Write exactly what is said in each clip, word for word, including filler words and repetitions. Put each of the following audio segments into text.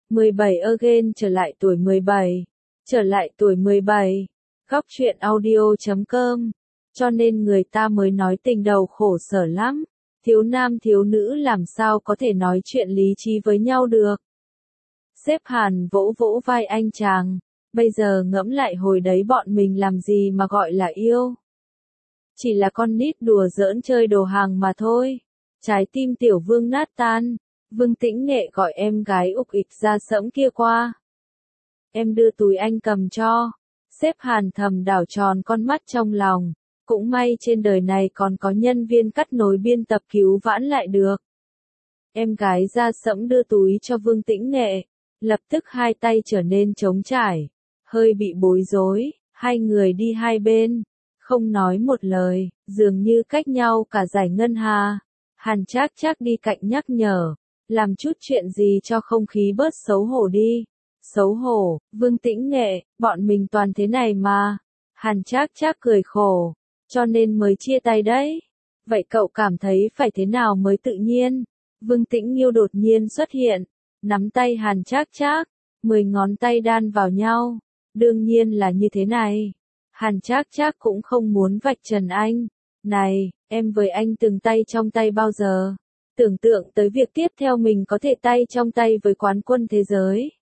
mười bảy again trở lại tuổi mười bảy. Trở lại tuổi mười bảy. Góc truyện audio chấm com. Cho nên người ta mới nói tình đầu khổ sở lắm. Thiếu nam thiếu nữ làm sao có thể nói chuyện lý trí với nhau được. Sếp Hàn vỗ vỗ vai anh chàng. Bây giờ ngẫm lại hồi đấy bọn mình làm gì mà gọi là yêu. Chỉ là con nít đùa giỡn chơi đồ hàng mà thôi. Trái tim tiểu vương nát tan. Vương Tĩnh Nghệ gọi em gái ục ịch ra sẫm kia qua. Em đưa túi anh cầm cho. Sếp Hàn thầm đảo tròn con mắt trong lòng. Cũng may trên đời này còn có nhân viên cắt nối biên tập cứu vãn lại được. Em gái ra sẫm đưa túi cho Vương Tĩnh Nghệ. Lập tức hai tay trở nên trống trải. Hơi bị bối rối. Hai người đi hai bên. Không nói một lời. Dường như cách nhau cả dải ngân hà. Hàn Trác Trác đi cạnh nhắc nhở. Làm chút chuyện gì cho không khí bớt xấu hổ đi. Xấu hổ, Vương Tĩnh Nghệ, bọn mình toàn thế này mà. Hàn Trác Trác cười khổ. Cho nên mới chia tay đấy. Vậy cậu cảm thấy phải thế nào mới tự nhiên? Vương Tĩnh Nghiêu đột nhiên xuất hiện. Nắm tay Hàn Trác Trác. Mười ngón tay đan vào nhau. Đương nhiên là như thế này. Hàn Trác Trác cũng không muốn vạch trần anh. Này, em với anh từng tay trong tay bao giờ? Tưởng tượng tới việc tiếp theo mình có thể tay trong tay với quán quân thế giới.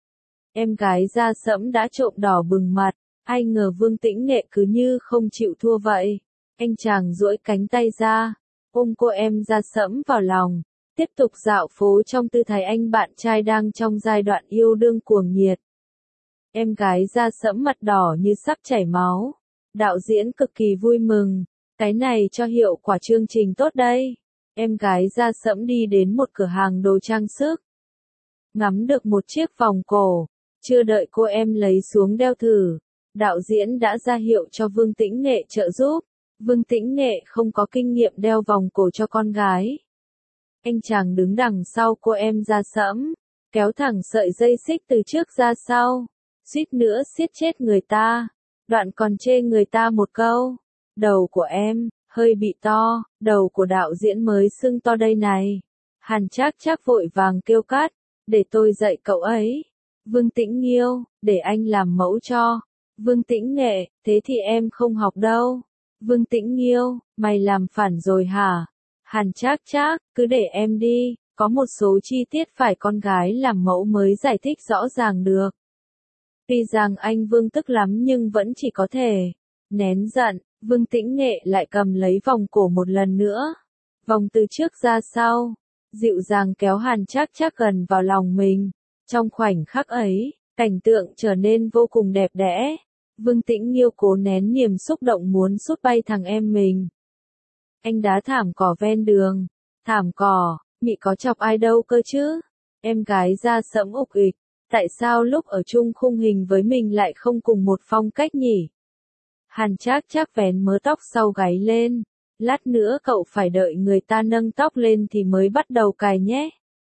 Em gái da sẫm đã trộm đỏ bừng mặt, ai ngờ Vương Tĩnh Nghệ cứ như không chịu thua vậy. Anh chàng duỗi cánh tay ra, ôm cô em da sẫm vào lòng, tiếp tục dạo phố trong tư thái anh bạn trai đang trong giai đoạn yêu đương cuồng nhiệt. Em gái da sẫm mặt đỏ như sắp chảy máu. Đạo diễn cực kỳ vui mừng, cái này cho hiệu quả chương trình tốt đây. Em gái da sẫm đi đến một cửa hàng đồ trang sức. Ngắm được một chiếc vòng cổ. Chưa đợi cô em lấy xuống đeo thử. Đạo diễn đã ra hiệu cho Vương Tĩnh Nghệ trợ giúp. Vương Tĩnh Nghệ không có kinh nghiệm đeo vòng cổ cho con gái. Anh chàng đứng đằng sau cô em da sẫm. Kéo thẳng sợi dây xích từ trước ra sau. Suýt nữa siết chết người ta. Đoạn còn chê người ta một câu. Đầu của em. Hơi bị to, đầu của đạo diễn mới sưng to đây này. Hàn Trác Trác vội vàng kêu cắt, để tôi dạy cậu ấy. Vương Tĩnh Nghiêu, để anh làm mẫu cho. Vương Tĩnh Nghệ, thế thì em không học đâu. Vương Tĩnh Nghiêu, mày làm phản rồi hả? Hàn Trác Trác, cứ để em đi, có một số chi tiết phải con gái làm mẫu mới giải thích rõ ràng được. Tuy rằng anh Vương tức lắm nhưng vẫn chỉ có thể nén giận. Vương Tĩnh Nghệ lại cầm lấy vòng cổ một lần nữa. Vòng từ trước ra sau. Dịu dàng kéo Hàn Trác Trác gần vào lòng mình. Trong khoảnh khắc ấy, cảnh tượng trở nên vô cùng đẹp đẽ. Vương Tĩnh Nghiêu cố nén niềm xúc động muốn sút bay thằng em mình. Anh đá thảm cỏ ven đường. Thảm cỏ, mị có chọc ai đâu cơ chứ? Em gái da sẫm ục ịch. Tại sao lúc ở chung khung hình với mình lại không cùng một phong cách nhỉ? Hàn Trác Trác vén mớ tóc sau gáy lên. Lát nữa cậu phải đợi người ta nâng tóc lên thì mới bắt đầu cài nhé.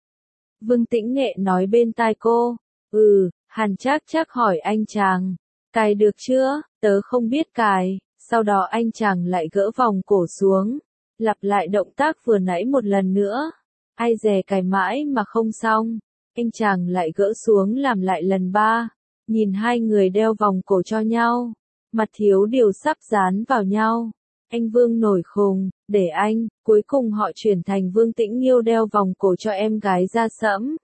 Vương Tĩnh Nghệ nói bên tai cô. Ừ, Hàn Trác Trác hỏi anh chàng. Cài được chưa? Tớ không biết cài. Sau đó anh chàng lại gỡ vòng cổ xuống. Lặp lại động tác vừa nãy một lần nữa. Ai dè cài mãi mà không xong. Anh chàng lại gỡ xuống làm lại lần ba. Nhìn hai người đeo vòng cổ cho nhau. Mặt thiếu điều sắp dán vào nhau. Anh Vương nổi khùng, để anh, cuối cùng họ chuyển thành Vương Tĩnh Nghiêu đeo vòng cổ cho em gái da sẫm.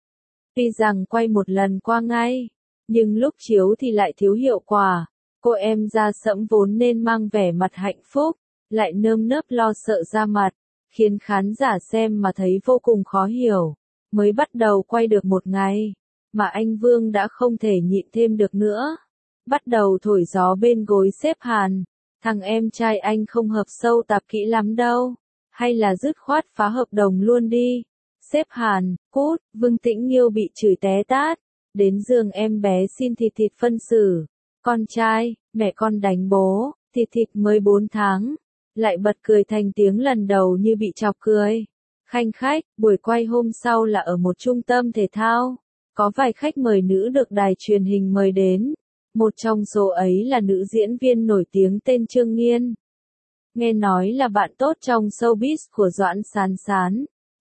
Tuy rằng quay một lần qua ngay, nhưng lúc chiếu thì lại thiếu hiệu quả. Cô em da sẫm vốn nên mang vẻ mặt hạnh phúc, lại nơm nớp lo sợ ra mặt, khiến khán giả xem mà thấy vô cùng khó hiểu. Mới bắt đầu quay được một ngày, mà anh Vương đã không thể nhịn thêm được nữa. Bắt đầu thổi gió bên gối sếp Hàn. Thằng em trai anh không hợp sâu tạp kỹ lắm đâu. Hay là dứt khoát phá hợp đồng luôn đi. Sếp Hàn, cút, Vương Tĩnh Nghiêu bị chửi té tát. Đến giường em bé xin thịt thịt phân xử. Con trai, mẹ con đánh bố, thịt thịt mới bốn tháng. Lại bật cười thành tiếng lần đầu như bị chọc cười. Khanh khách, buổi quay hôm sau là ở một trung tâm thể thao. Có vài khách mời nữ được đài truyền hình mời đến. Một trong số ấy là nữ diễn viên nổi tiếng tên Trương Nghiên. Nghe nói là bạn tốt trong showbiz của Doãn Sán Sán.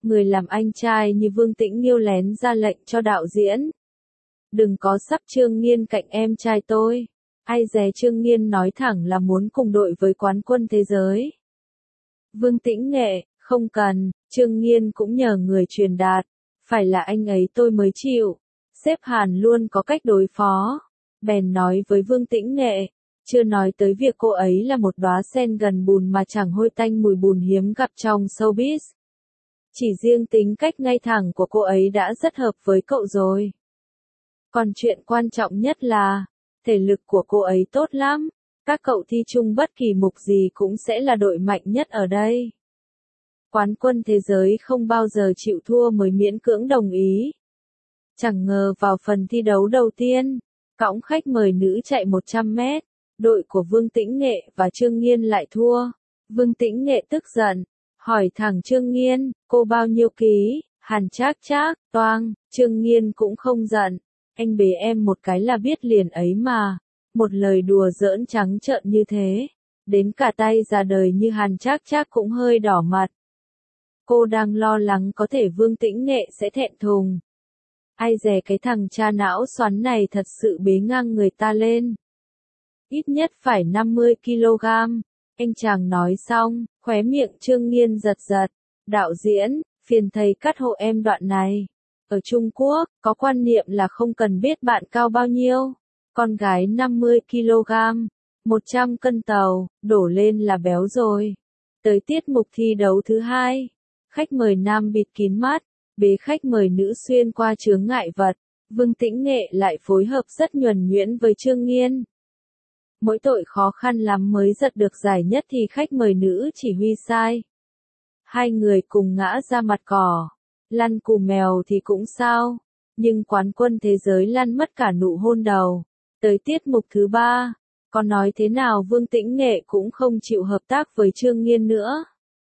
Người làm anh trai như Vương Tĩnh Nghiêu lén ra lệnh cho đạo diễn. Đừng có sắp Trương Nghiên cạnh em trai tôi. Ai dè Trương Nghiên nói thẳng là muốn cùng đội với quán quân thế giới. Vương Tĩnh Nghệ, không cần, Trương Nghiên cũng nhờ người truyền đạt. Phải là anh ấy tôi mới chịu. Sếp Hàn luôn có cách đối phó. Bèn nói với Vương Tĩnh Nghệ. Chưa nói tới việc cô ấy là một đóa sen gần bùn mà chẳng hôi tanh mùi bùn hiếm gặp trong showbiz. Chỉ riêng tính cách ngay thẳng của cô ấy đã rất hợp với cậu rồi. Còn chuyện quan trọng nhất là, thể lực của cô ấy tốt lắm. Các cậu thi chung bất kỳ mục gì cũng sẽ là đội mạnh nhất ở đây. Quán quân thế giới không bao giờ chịu thua mới miễn cưỡng đồng ý. Chẳng ngờ vào phần thi đấu đầu tiên, cõng khách mời nữ chạy một trăm mét, đội của Vương Tĩnh Nghệ và Trương Nghiên lại thua. Vương Tĩnh Nghệ tức giận, hỏi thẳng Trương Nghiên, cô bao nhiêu ký? Hàn Trác Trác, toang, Trương Nghiên cũng không giận. Anh bế em một cái là biết liền ấy mà. Một lời đùa giỡn trắng trợn như thế. Đến cả tay già đời như Hàn Trác Trác cũng hơi đỏ mặt. Cô đang lo lắng có thể Vương Tĩnh Nghệ sẽ thẹn thùng. Ai dè cái thằng cha não xoắn này thật sự bế ngang người ta lên. Ít nhất phải năm mươi ki lô gam. Anh chàng nói xong, khóe miệng Trương Nghiên giật giật. Đạo diễn, phiền thầy cắt hộ em đoạn này. Ở Trung Quốc, có quan niệm là không cần biết bạn cao bao nhiêu. Con gái năm mươi ki lô gam, một trăm cân tàu, đổ lên là béo rồi. Tới tiết mục thi đấu thứ hai, khách mời nam bịt kín mắt, bế khách mời nữ xuyên qua chướng ngại vật. Vương Tĩnh Nghệ lại phối hợp rất nhuần nhuyễn với Trương Nghiên. Mỗi tội khó khăn lắm mới giật được giải nhất thì khách mời nữ chỉ huy sai. Hai người cùng ngã ra mặt cỏ. Lăn cù mèo thì cũng sao. Nhưng quán quân thế giới lăn mất cả nụ hôn đầu. Tới tiết mục thứ ba, có nói thế nào Vương Tĩnh Nghệ cũng không chịu hợp tác với Trương Nghiên nữa.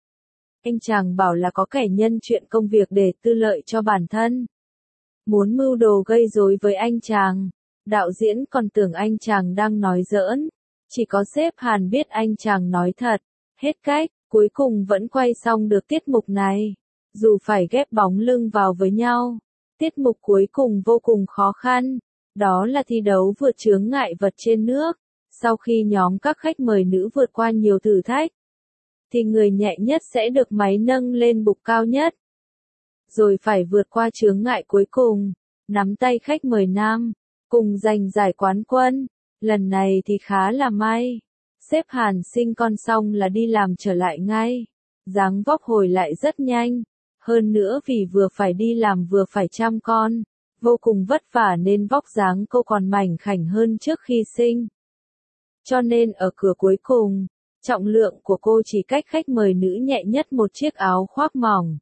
Anh chàng bảo là có kẻ nhân chuyện công việc để tư lợi cho bản thân. Muốn mưu đồ gây rối với anh chàng. Đạo diễn còn tưởng anh chàng đang nói giỡn. Chỉ có sếp Hàn biết anh chàng nói thật. Hết cách, cuối cùng vẫn quay xong được tiết mục này. Dù phải ghép bóng lưng vào với nhau. Tiết mục cuối cùng vô cùng khó khăn. Đó là thi đấu vượt chướng ngại vật trên nước. Sau khi nhóm các khách mời nữ vượt qua nhiều thử thách, thì người nhẹ nhất sẽ được máy nâng lên bục cao nhất. Rồi phải vượt qua chướng ngại cuối cùng, nắm tay khách mời nam, cùng giành giải quán quân. Lần này thì khá là may. Sếp Hàn sinh con xong là đi làm trở lại ngay. Dáng vóc hồi lại rất nhanh. Hơn nữa vì vừa phải đi làm vừa phải chăm con. Vô cùng vất vả nên vóc dáng cô còn mảnh khảnh hơn trước khi sinh. Cho nên ở cửa cuối cùng, trọng lượng của cô chỉ cách khách mời nữ nhẹ nhất một chiếc áo khoác mỏng.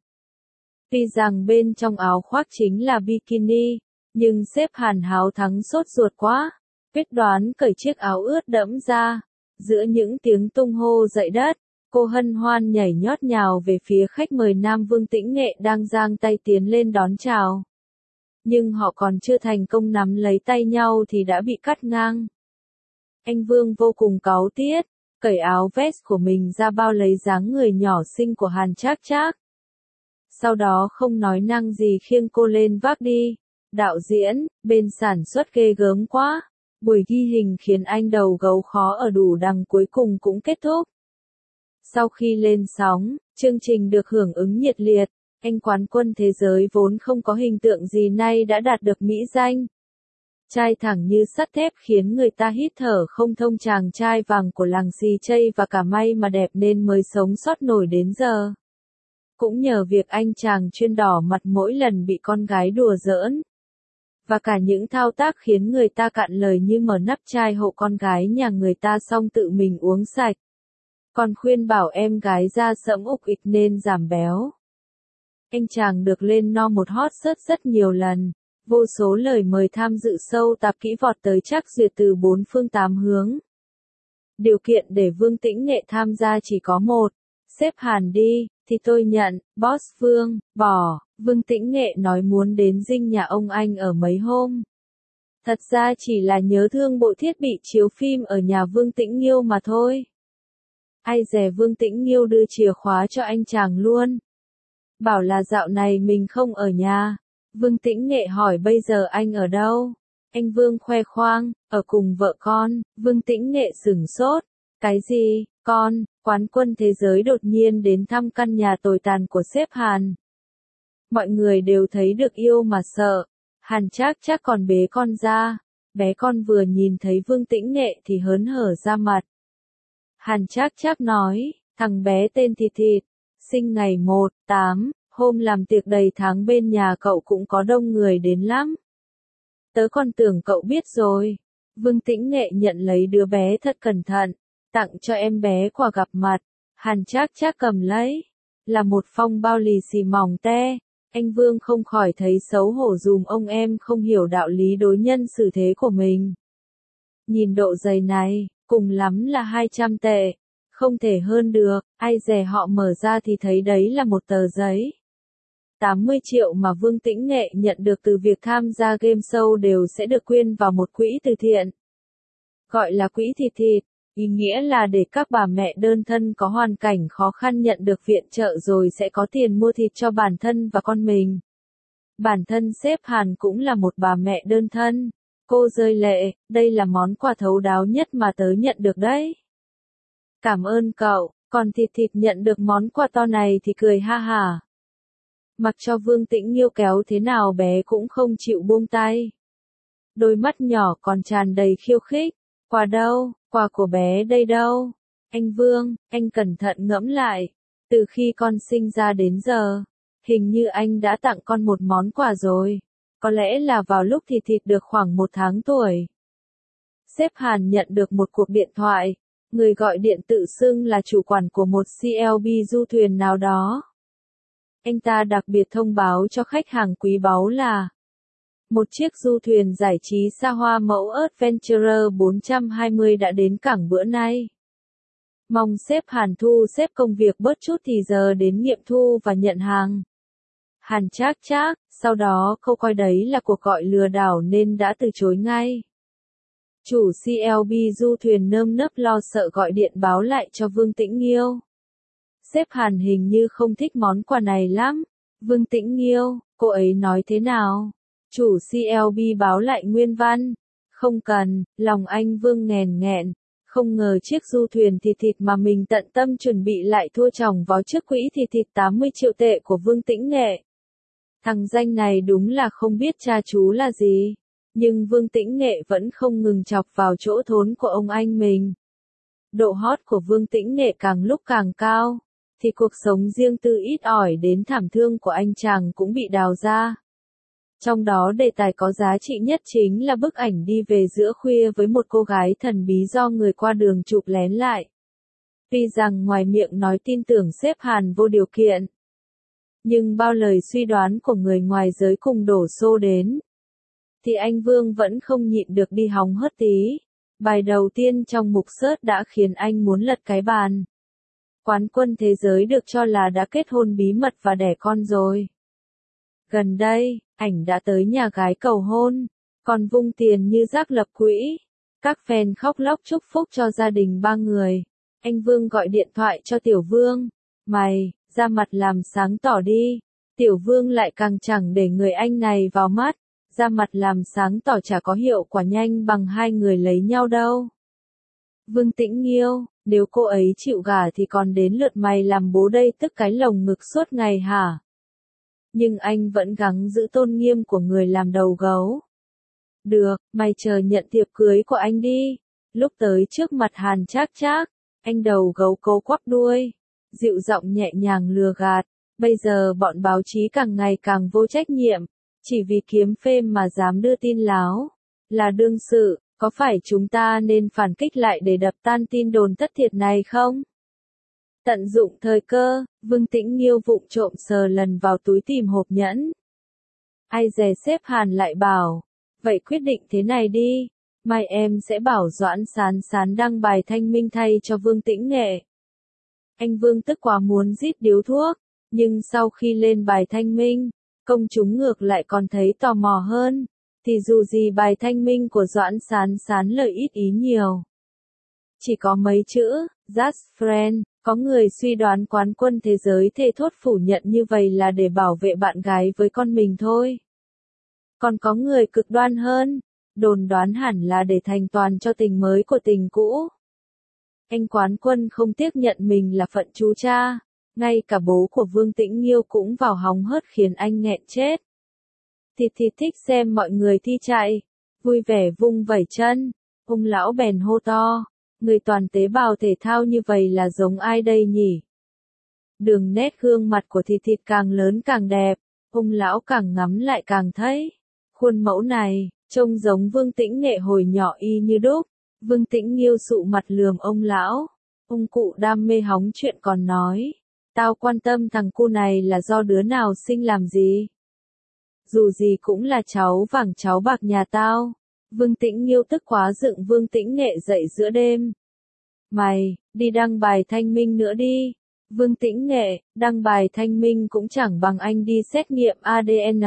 Tuy rằng bên trong áo khoác chính là bikini, nhưng sếp Hàn háo thắng sốt ruột quá. Quyết đoán cởi chiếc áo ướt đẫm ra. Giữa những tiếng tung hô dậy đất, cô hân hoan nhảy nhót nhào về phía khách mời nam Vương Tĩnh Nghệ đang giang tay tiến lên đón chào. Nhưng họ còn chưa thành công nắm lấy tay nhau thì đã bị cắt ngang. Anh Vương vô cùng cáu tiết, cởi áo vest của mình ra bao lấy dáng người nhỏ xinh của Hàn Trác Trác. Sau đó không nói năng gì khiêng cô lên vác đi. Đạo diễn, bên sản xuất ghê gớm quá. Buổi ghi hình khiến anh đầu gấu khó ở đủ đằng cuối cùng cũng kết thúc. Sau khi lên sóng, chương trình được hưởng ứng nhiệt liệt. Anh quán quân thế giới vốn không có hình tượng gì nay đã đạt được mỹ danh. Trai thẳng như sắt thép khiến người ta hít thở không thông, chàng trai vàng của làng xì chây và cả may mà đẹp nên mới sống sót nổi đến giờ. Cũng nhờ việc anh chàng chuyên đỏ mặt mỗi lần bị con gái đùa giỡn. Và cả những thao tác khiến người ta cạn lời như mở nắp chai hộ con gái nhà người ta xong tự mình uống sạch. Còn khuyên bảo em gái da sẫm ục ịch nên giảm béo. Anh chàng được lên no một hot search rất nhiều lần. Vô số lời mời tham dự show tạp kỹ vọt tới chắc duyệt từ bốn phương tám hướng. Điều kiện để Vương Tĩnh Nghệ tham gia chỉ có một. Sếp Hàn đi, thì tôi nhận, boss Vương, bỏ. Vương Tĩnh Nghệ nói muốn đến dinh nhà ông anh ở mấy hôm. Thật ra chỉ là nhớ thương bộ thiết bị chiếu phim ở nhà Vương Tĩnh Nghiêu mà thôi. Ai dè Vương Tĩnh Nghiêu đưa chìa khóa cho anh chàng luôn. Bảo là dạo này mình không ở nhà. Vương Tĩnh Nghệ hỏi bây giờ anh ở đâu? Anh Vương khoe khoang, ở cùng vợ con. Vương Tĩnh Nghệ sửng sốt. Cái gì, con? Quán quân thế giới đột nhiên đến thăm căn nhà tồi tàn của sếp Hàn. Mọi người đều thấy được yêu mà sợ. Hàn Trác Trác còn bế con ra. Bé con vừa nhìn thấy Vương Tĩnh Nghệ thì hớn hở ra mặt. Hàn Trác Trác nói, thằng bé tên Thịt Thịt, sinh ngày một tám, hôm làm tiệc đầy tháng bên nhà cậu cũng có đông người đến lắm. Tớ còn tưởng cậu biết rồi. Vương Tĩnh Nghệ nhận lấy đứa bé thật cẩn thận, tặng cho em bé quà gặp mặt. Hàn Trác Trác cầm lấy, là một phong bao lì xì mỏng te. Anh Vương không khỏi thấy xấu hổ dùm ông em không hiểu đạo lý đối nhân xử thế của mình. Nhìn độ dày này, cùng lắm là hai trăm tệ, không thể hơn được, ai dè họ mở ra thì thấy đấy là một tờ giấy. tám mươi triệu mà Vương Tĩnh Nghệ nhận được từ việc tham gia game show đều sẽ được quyên vào một quỹ từ thiện. Gọi là quỹ Thịt Thịt, ý nghĩa là để các bà mẹ đơn thân có hoàn cảnh khó khăn nhận được viện trợ rồi sẽ có tiền mua thịt cho bản thân và con mình. Bản thân sếp Hàn cũng là một bà mẹ đơn thân. Cô rơi lệ, đây là món quà thấu đáo nhất mà tớ nhận được đấy. Cảm ơn cậu, còn Thịt Thịt nhận được món quà to này thì cười ha hả. Mặc cho Vương Tĩnh Nghiêu kéo thế nào bé cũng không chịu buông tay. Đôi mắt nhỏ còn tràn đầy khiêu khích. Quà đâu, quà của bé đây đâu? Anh Vương, anh cẩn thận ngẫm lại. Từ khi con sinh ra đến giờ, hình như anh đã tặng con một món quà rồi. Có lẽ là vào lúc Thịt Thịt được khoảng một tháng tuổi. Sếp Hàn nhận được một cuộc điện thoại. Người gọi điện tự xưng là chủ quản của một xê lờ bê du thuyền nào đó. Anh ta đặc biệt thông báo cho khách hàng quý báu là một chiếc du thuyền giải trí xa hoa mẫu Adventure bốn trăm hai mươi đã đến cảng bữa nay. Mong sếp Hàn thu xếp công việc bớt chút thì giờ đến nghiệm thu và nhận hàng. Hàn Trác Trác, sau đó cô coi đấy là cuộc gọi lừa đảo nên đã từ chối ngay. Chủ xê lờ bê du thuyền nơm nớp lo sợ gọi điện báo lại cho Vương Tĩnh Nghiêu. Sếp Hàn hình như không thích món quà này lắm. Vương Tĩnh Nghiêu, cô ấy nói thế nào? Chủ xê lờ bê báo lại nguyên văn. Không cần, lòng anh Vương nghèn nghẹn. Không ngờ chiếc du thuyền Thịt Thịt mà mình tận tâm chuẩn bị lại thua chồng vào chiếc quỹ Thịt Thịt tám mươi triệu tệ của Vương Tĩnh Nghệ. Thằng danh này đúng là không biết cha chú là gì. Nhưng Vương Tĩnh Nghệ vẫn không ngừng chọc vào chỗ thốn của ông anh mình. Độ hot của Vương Tĩnh Nghệ càng lúc càng cao, thì cuộc sống riêng tư ít ỏi đến thảm thương của anh chàng cũng bị đào ra. Trong đó đề tài có giá trị nhất chính là bức ảnh đi về giữa khuya với một cô gái thần bí do người qua đường chụp lén lại. Tuy rằng ngoài miệng nói tin tưởng sếp Hàn vô điều kiện, nhưng bao lời suy đoán của người ngoài giới cùng đổ xô đến, thì anh Vương vẫn không nhịn được đi hóng hớt tí. Bài đầu tiên trong mục search đã khiến anh muốn lật cái bàn. Quán quân thế giới được cho là đã kết hôn bí mật và đẻ con rồi. Gần đây, ảnh đã tới nhà gái cầu hôn, còn vung tiền như rác lập quỹ. Các fan khóc lóc chúc phúc cho gia đình ba người. Anh Vương gọi điện thoại cho Tiểu Vương. Mày, ra mặt làm sáng tỏ đi. Tiểu Vương lại càng chẳng để người anh này vào mắt. Ra mặt làm sáng tỏ chả có hiệu quả nhanh bằng hai người lấy nhau đâu. Vương Tĩnh Nghiêu, nếu cô ấy chịu gả thì còn đến lượt mày làm bố đây tức cái lồng ngực suốt ngày hả? Nhưng anh vẫn gắng giữ tôn nghiêm của người làm đầu gấu. Được, mày chờ nhận thiệp cưới của anh đi. Lúc tới trước mặt Hàn Trác Trác, anh đầu gấu cố quắp đuôi, dịu giọng nhẹ nhàng lừa gạt. Bây giờ bọn báo chí càng ngày càng vô trách nhiệm, chỉ vì kiếm phêm mà dám đưa tin láo. Là đương sự, có phải chúng ta nên phản kích lại để đập tan tin đồn thất thiệt này không? Tận dụng thời cơ, Vương Tĩnh Nghiêu vụng trộm sờ lần vào túi tìm hộp nhẫn. Ai dè sếp Hàn lại bảo, vậy quyết định thế này đi, mai em sẽ bảo Doãn Sán Sán đăng bài thanh minh thay cho Vương Tĩnh Nghệ. Anh Vương tức quá muốn rít điếu thuốc, nhưng sau khi lên bài thanh minh, công chúng ngược lại còn thấy tò mò hơn, thì dù gì bài thanh minh của Doãn Sán Sán lời ít ý nhiều. Chỉ có mấy chữ, just friend, Có người suy đoán quán quân thế giới thề thốt phủ nhận như vậy là để bảo vệ bạn gái với con mình thôi. Còn có người cực đoan hơn, đồn đoán hẳn là để thành toàn cho tình mới của tình cũ. Anh quán quân không tiếc nhận mình là phận chú cha, ngay cả bố của Vương Tĩnh Nghiêu cũng vào hóng hớt khiến anh nghẹn chết. Thịt thịt thích xem mọi người thi chạy, vui vẻ vung vẩy chân, ông lão bèn hô to, người toàn tế bào thể thao như vậy là giống ai đây nhỉ? Đường nét gương mặt của thịt thịt càng lớn càng đẹp, ông lão càng ngắm lại càng thấy. Khuôn mẫu này, trông giống Vương Tĩnh Nghệ hồi nhỏ y như đúc. Vương Tĩnh Nghiêu sụ mặt lườm ông lão. Ông cụ đam mê hóng chuyện còn nói. Tao quan tâm thằng cu này là do đứa nào sinh làm gì. Dù gì cũng là cháu vàng cháu bạc nhà tao. Vương Tĩnh Nghiêu tức quá dựng Vương Tĩnh Nghệ dậy giữa đêm. Mày, đi đăng bài thanh minh nữa đi. Vương Tĩnh Nghệ, đăng bài thanh minh cũng chẳng bằng anh đi xét nghiệm a đê en.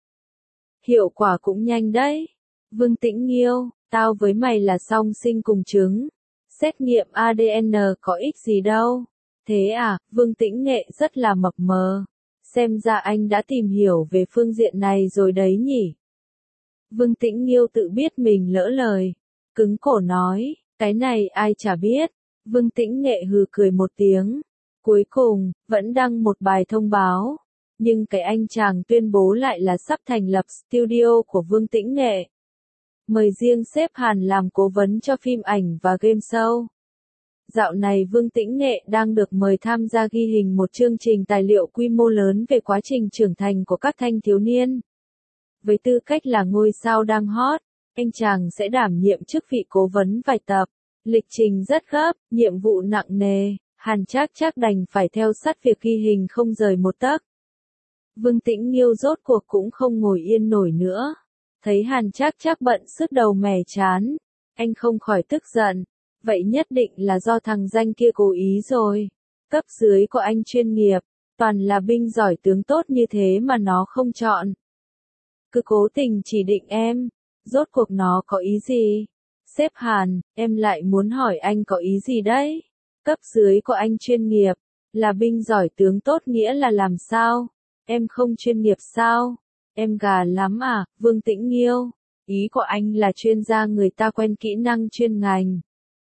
Hiệu quả cũng nhanh đấy. Vương Tĩnh Nghiêu, tao với mày là song sinh cùng trứng. Xét nghiệm a đê en có ích gì đâu. Thế à, Vương Tĩnh Nghệ rất là mập mờ. Xem ra anh đã tìm hiểu về phương diện này rồi đấy nhỉ. Vương Tĩnh Nghiêu tự biết mình lỡ lời. Cứng cổ nói, cái này ai chả biết. Vương Tĩnh Nghệ hừ cười một tiếng. Cuối cùng, vẫn đăng một bài thông báo. Nhưng cái anh chàng tuyên bố lại là sắp thành lập studio của Vương Tĩnh Nghệ. Mời riêng sếp Hàn làm cố vấn cho phim ảnh và game show. Dạo này Vương Tĩnh Nghệ đang được mời tham gia ghi hình một chương trình tài liệu quy mô lớn về quá trình trưởng thành của các thanh thiếu niên. Với tư cách là ngôi sao đang hot, anh chàng sẽ đảm nhiệm chức vị cố vấn vài tập. Lịch trình rất gấp, nhiệm vụ nặng nề, Hàn Trác Trác đành phải theo sát việc ghi hình không rời một tấc. Vương Tĩnh Nghiêu rốt cuộc cũng không ngồi yên nổi nữa. Thấy Hàn Trác Trác bận sứt đầu mẻ chán, anh không khỏi tức giận. Vậy nhất định là do thằng danh kia cố ý rồi. Cấp dưới của anh chuyên nghiệp, toàn là binh giỏi tướng tốt như thế mà nó không chọn. Cứ cố tình chỉ định em, rốt cuộc nó có ý gì? Sếp Hàn, em lại muốn hỏi anh có ý gì đấy? Cấp dưới của anh chuyên nghiệp, là binh giỏi tướng tốt nghĩa là làm sao? Em không chuyên nghiệp sao? Em gà lắm à, Vương Tĩnh Nghiêu. Ý của anh là chuyên gia người ta quen kỹ năng chuyên ngành.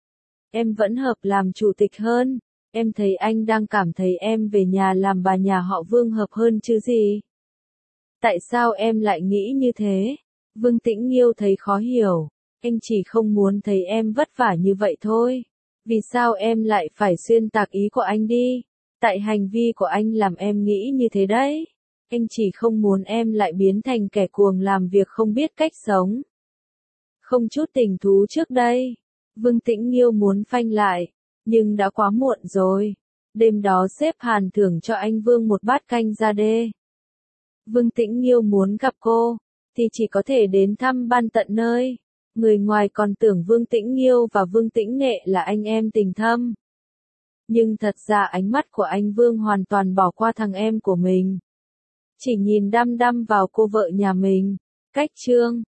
Em vẫn hợp làm chủ tịch hơn. Em thấy anh đang cảm thấy em về nhà làm bà nhà họ Vương hợp hơn chứ gì? Tại sao em lại nghĩ như thế? Vương Tĩnh Nghiêu thấy khó hiểu. Anh chỉ không muốn thấy em vất vả như vậy thôi. Vì sao em lại phải xuyên tạc ý của anh đi? Tại hành vi của anh làm em nghĩ như thế đấy. Anh chỉ không muốn em lại biến thành kẻ cuồng làm việc không biết cách sống. Không chút tình thú trước đây. Vương Tĩnh Nghiêu muốn phanh lại, nhưng đã quá muộn rồi. Đêm đó sếp Hàn thưởng cho anh Vương một bát canh da đê. Vương Tĩnh Nghiêu muốn gặp cô, thì chỉ có thể đến thăm ban tận nơi. Người ngoài còn tưởng Vương Tĩnh Nghiêu và Vương Tĩnh Nghệ là anh em tình thâm. Nhưng thật ra ánh mắt của anh Vương hoàn toàn bỏ qua thằng em của mình. Chỉ nhìn đăm đăm vào cô vợ nhà mình. Cách chương